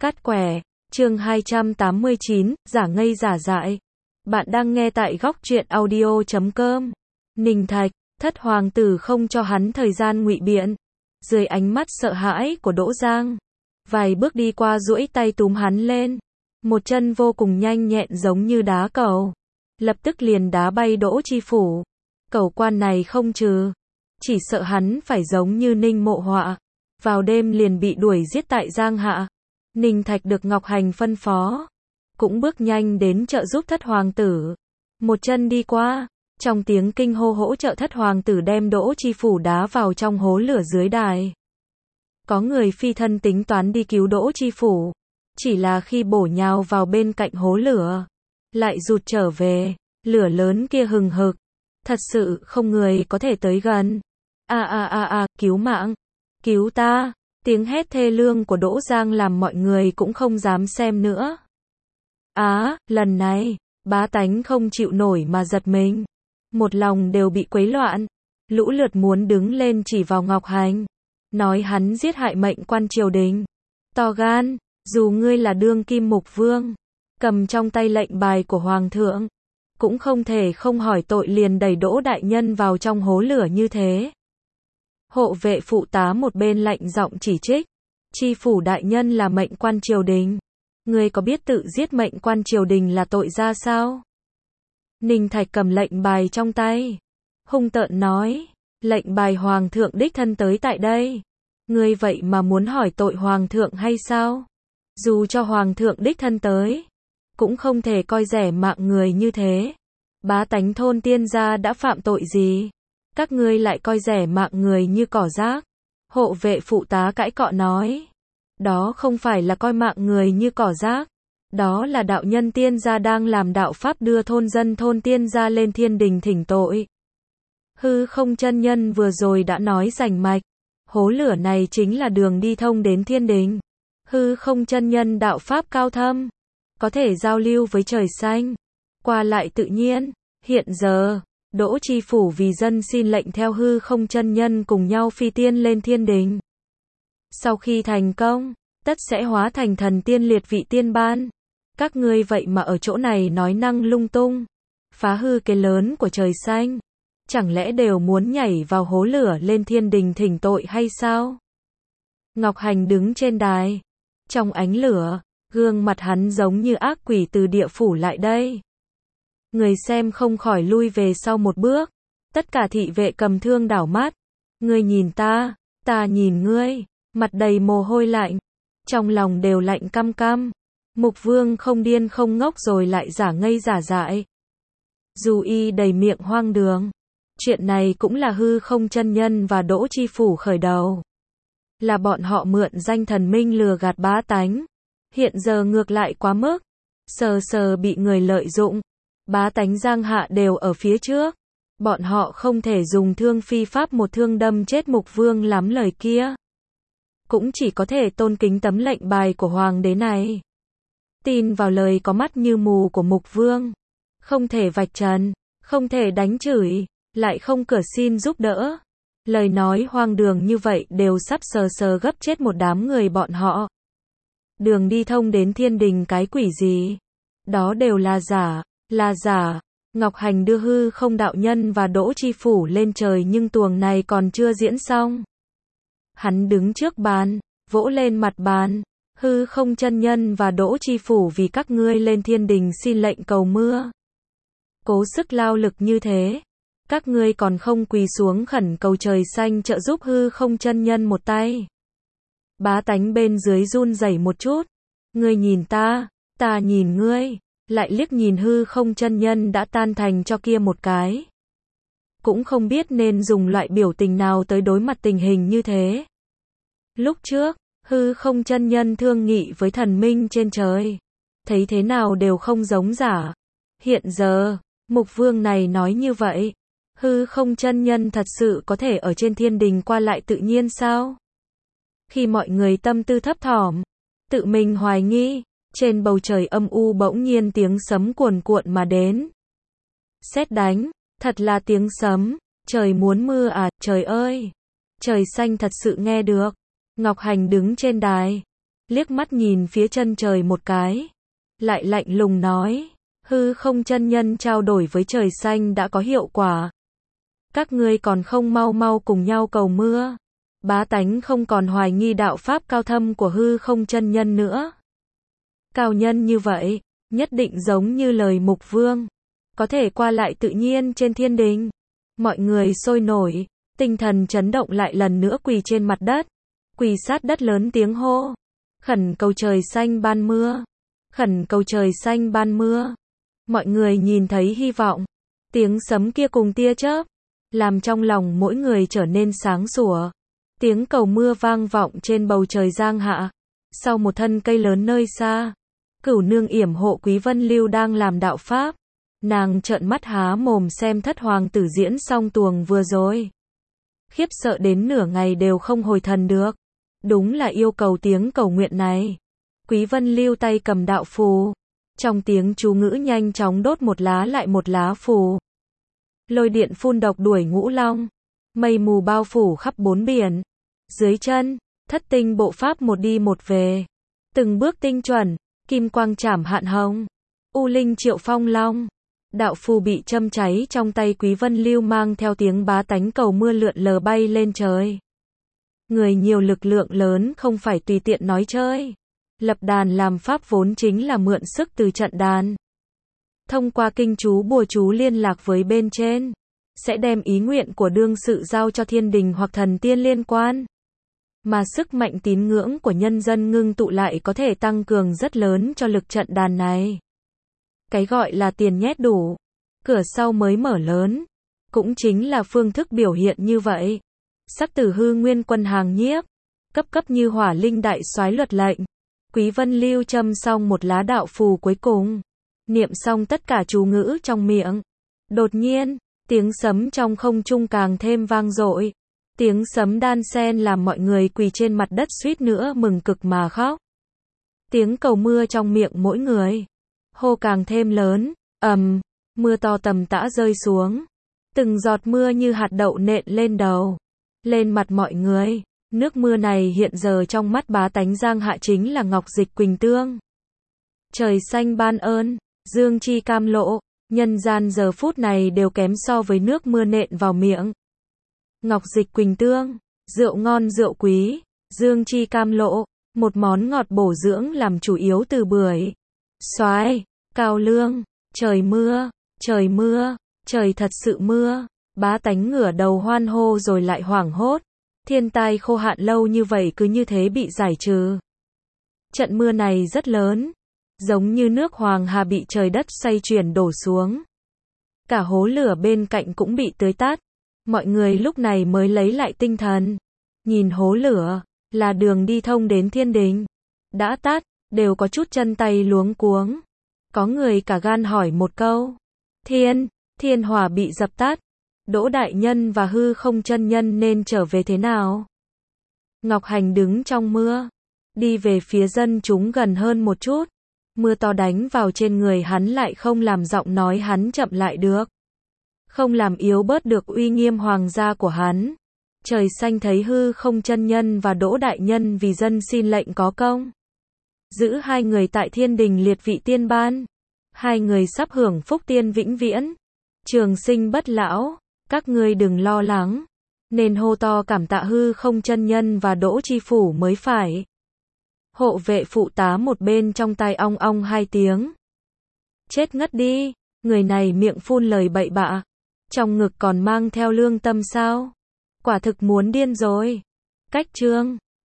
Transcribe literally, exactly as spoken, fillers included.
Cát quẻ, chương hai trăm tám mươi chín, giả ngây giả dại. Bạn đang nghe tại góc truyện audio chấm com. Ninh Thạch, thất hoàng tử không cho hắn thời gian ngụy biện. Dưới ánh mắt sợ hãi của Đỗ Giang, vài bước đi qua duỗi tay túm hắn lên. Một chân vô cùng nhanh nhẹn giống như đá cầu. Lập tức liền đá bay Đỗ Chi Phủ. Cầu quan này không trừ. Chỉ sợ hắn phải giống như Ninh Mộ Họa. Vào đêm liền bị đuổi giết tại Giang Hạ. Ninh Thạch được Ngọc Hành phân phó. Cũng bước nhanh đến trợ giúp thất hoàng tử. Một chân đi qua. Trong tiếng kinh hô hỗ trợ thất hoàng tử đem Đỗ Chi Phủ đá vào trong hố lửa dưới đài. Có người phi thân tính toán đi cứu Đỗ Chi Phủ. Chỉ là khi bổ nhào vào bên cạnh hố lửa. Lại rụt trở về. Lửa lớn kia hừng hực. Thật sự không người có thể tới gần. A a a a, cứu mạng. Cứu ta. Tiếng hét thê lương của Đỗ Giang làm mọi người cũng không dám xem nữa. Á, à, lần này, bá tánh không chịu nổi mà giật mình. Một lòng đều bị quấy loạn. Lũ lượt muốn đứng lên chỉ vào Ngọc Hành. Nói hắn giết hại mệnh quan triều đình. To gan, dù ngươi là đương kim mục vương. Cầm trong tay lệnh bài của hoàng thượng. Cũng không thể không hỏi tội liền đẩy Đỗ đại nhân vào trong hố lửa như thế. Hộ vệ phụ tá một bên lạnh giọng chỉ trích. Chi phủ đại nhân là mệnh quan triều đình. Ngươi có biết tự giết mệnh quan triều đình là tội ra sao? Ninh Thạch cầm lệnh bài trong tay. Hung tợn nói. Lệnh bài hoàng thượng đích thân tới tại đây. Ngươi vậy mà muốn hỏi tội hoàng thượng hay sao? Dù cho hoàng thượng đích thân tới. Cũng không thể coi rẻ mạng người như thế. Bá tánh thôn Tiên gia đã phạm tội gì? Các ngươi lại coi rẻ mạng người như cỏ rác. Hộ vệ phụ tá cãi cọ nói. Đó không phải là coi mạng người như cỏ rác. Đó là đạo nhân Tiên gia đang làm đạo pháp đưa thôn dân thôn Tiên gia lên thiên đình thỉnh tội. Hư không chân nhân vừa rồi đã nói rành mạch. Hố lửa này chính là đường đi thông đến thiên đình. Hư không chân nhân đạo pháp cao thâm. Có thể giao lưu với trời xanh. Qua lại tự nhiên. Hiện giờ, Đỗ Chi Phủ vì dân xin lệnh theo hư không chân nhân cùng nhau phi tiên lên thiên đình. Sau khi thành công, tất sẽ hóa thành thần tiên liệt vị tiên ban. Các ngươi vậy mà ở chỗ này nói năng lung tung. Phá hư cái lớn của trời xanh. Chẳng lẽ đều muốn nhảy vào hố lửa lên thiên đình thỉnh tội hay sao? Ngọc Hành đứng trên đài. Trong ánh lửa, gương mặt hắn giống như ác quỷ từ địa phủ lại đây. Người xem không khỏi lui về sau một bước. Tất cả thị vệ cầm thương đảo mắt. Ngươi nhìn ta, ta nhìn ngươi. Mặt đầy mồ hôi lạnh. Trong lòng đều lạnh căm căm. Mục vương không điên không ngốc rồi lại giả ngây giả dại. Dù y đầy miệng hoang đường. Chuyện này cũng là hư không chân nhân và Đỗ Chi Phủ khởi đầu. Là bọn họ mượn danh thần minh lừa gạt bá tánh. Hiện giờ ngược lại quá mức. Sờ sờ bị người lợi dụng. Bá tánh Giang Hạ đều ở phía trước. Bọn họ không thể dùng thương phi pháp một thương đâm chết mục vương lắm lời kia. Cũng chỉ có thể tôn kính tấm lệnh bài của hoàng đế này. Tin vào lời có mắt như mù của mục vương. Không thể vạch trần, không thể đánh chửi, lại không cửa xin giúp đỡ. Lời nói hoang đường như vậy đều sắp sờ sờ gấp chết một đám người bọn họ. Đường đi thông đến thiên đình cái quỷ gì? Đó đều là giả, là giả. Ngọc Hành đưa hư không đạo nhân và Đỗ Chi Phủ lên trời nhưng tuồng này còn chưa diễn xong. Hắn đứng trước bàn, vỗ lên mặt bàn. Hư không chân nhân và Đỗ Chi Phủ vì các ngươi lên thiên đình xin lệnh cầu mưa. Cố sức lao lực như thế. Các ngươi còn không quỳ xuống khẩn cầu trời xanh trợ giúp hư không chân nhân một tay. Bá tánh bên dưới run rẩy một chút. Ngươi nhìn ta, ta nhìn ngươi. Lại liếc nhìn hư không chân nhân đã tan thành cho kia một cái. Cũng không biết nên dùng loại biểu tình nào tới đối mặt tình hình như thế. Lúc trước, hư không chân nhân thương nghị với thần minh trên trời. Thấy thế nào đều không giống giả. Hiện giờ, mục vương này nói như vậy. Hư không chân nhân thật sự có thể ở trên thiên đình qua lại tự nhiên sao? Khi mọi người tâm tư thấp thỏm, tự mình hoài nghi, trên bầu trời âm u bỗng nhiên tiếng sấm cuồn cuộn mà đến. Sét đánh, thật là tiếng sấm, trời muốn mưa à, trời ơi. Trời xanh thật sự nghe được. Ngọc Hành đứng trên đài. liếc mắt nhìn phía chân trời một cái, lại lạnh lùng nói, hư không chân nhân trao đổi với trời xanh đã có hiệu quả. Các ngươi còn không mau mau cùng nhau cầu mưa. Bá tánh không còn hoài nghi đạo pháp cao thâm của hư không chân nhân nữa. Cao nhân như vậy, nhất định giống như lời mục vương, có thể qua lại tự nhiên trên thiên đình. Mọi người sôi nổi, tinh thần chấn động lại lần nữa quỳ trên mặt đất, quỳ sát đất lớn tiếng hô, khẩn cầu trời xanh ban mưa, khẩn cầu trời xanh ban mưa. Mọi người nhìn thấy hy vọng, tiếng sấm kia cùng tia chớp, làm trong lòng mỗi người trở nên sáng sủa. Tiếng cầu mưa vang vọng trên bầu trời giang hạ. Sau một thân cây lớn nơi xa, Cửu nương yểm hộ Quý Vân Lưu đang làm đạo pháp. Nàng trợn mắt há mồm xem thất hoàng tử diễn xong tuồng vừa rồi. Khiếp sợ đến nửa ngày đều không hồi thần được. Đúng là yêu cầu tiếng cầu nguyện này. Quý Vân Lưu tay cầm đạo phù. Trong tiếng chú ngữ nhanh chóng đốt một lá lại một lá phù. Lôi điện phun độc đuổi ngũ long. Mây mù bao phủ khắp bốn biển. Dưới chân, thất tinh bộ pháp một đi một về. Từng bước tinh chuẩn, kim quang chảm hạn hồng. U linh triệu phong long. Đạo phù bị châm cháy trong tay Quý Vân Lưu mang theo tiếng bá tánh cầu mưa lượn lờ bay lên trời. Người nhiều lực lượng lớn không phải tùy tiện nói chơi. Lập đàn làm pháp vốn chính là mượn sức từ trận đàn. Thông qua kinh chú bùa chú liên lạc với bên trên, sẽ đem ý nguyện của đương sự giao cho thiên đình hoặc thần tiên liên quan. Mà sức mạnh tín ngưỡng của nhân dân ngưng tụ lại có thể tăng cường rất lớn cho lực trận đàn này. Cái gọi là tiền nhét đủ, cửa sau mới mở lớn, cũng chính là phương thức biểu hiện như vậy. Sắc Tử Hư Nguyên Quân hàng nhiếp, cấp cấp như hỏa linh đại soái luật lệnh. Quý Vân Lưu châm xong một lá đạo phù cuối cùng, niệm xong tất cả chú ngữ trong miệng. Đột nhiên, tiếng sấm trong không trung càng thêm vang dội. Tiếng sấm đan xen làm mọi người quỳ trên mặt đất suýt nữa mừng cực mà khóc. Tiếng cầu mưa trong miệng mỗi người hô càng thêm lớn, ầm, mưa to tầm tã rơi xuống. Từng giọt mưa như hạt đậu nện lên đầu, lên mặt mọi người. Nước mưa này hiện giờ trong mắt bá tánh giang hạ chính là ngọc dịch quỳnh tương. Trời xanh ban ơn, dương chi cam lộ, nhân gian giờ phút này đều kém so với nước mưa nện vào miệng. Ngọc dịch quỳnh tương, rượu ngon rượu quý, dương chi cam lộ, một món ngọt bổ dưỡng làm chủ yếu từ bưởi, xoài, cao lương. Trời mưa, trời mưa, trời thật sự mưa. Bá tánh ngửa đầu hoan hô rồi lại hoảng hốt. Thiên tai khô hạn lâu như vậy cứ như thế bị giải trừ. Trận mưa này rất lớn, giống như nước Hoàng Hà bị trời đất xoay chuyển đổ xuống. Cả hố lửa bên cạnh cũng bị tưới tát. Mọi người lúc này mới lấy lại tinh thần. Nhìn hố lửa, là đường đi thông đến thiên đình. Đã tát, đều có chút chân tay luống cuống. Có người cả gan hỏi một câu. Thiên, thiên hỏa bị dập tắt. Đỗ đại nhân và hư không chân nhân nên trở về thế nào? Ngọc Hành đứng trong mưa, đi về phía dân chúng gần hơn một chút. Mưa to đánh vào trên người hắn lại không làm giọng nói hắn chậm lại được. Không làm yếu bớt được uy nghiêm hoàng gia của hắn. Trời xanh thấy hư không chân nhân và Đỗ đại nhân vì dân xin lệnh có công. Giữ hai người tại thiên đình liệt vị tiên ban. Hai người sắp hưởng phúc tiên vĩnh viễn. Trường sinh bất lão. Các ngươi đừng lo lắng. Nên hô to cảm tạ hư không chân nhân và Đỗ chi phủ mới phải. Hộ vệ phụ tá một bên trong tai ong ong hai tiếng. Chết ngất đi. Người này miệng phun lời bậy bạ. Trong ngực còn mang theo lương tâm sao? Quả thực muốn điên rồi. Cách chương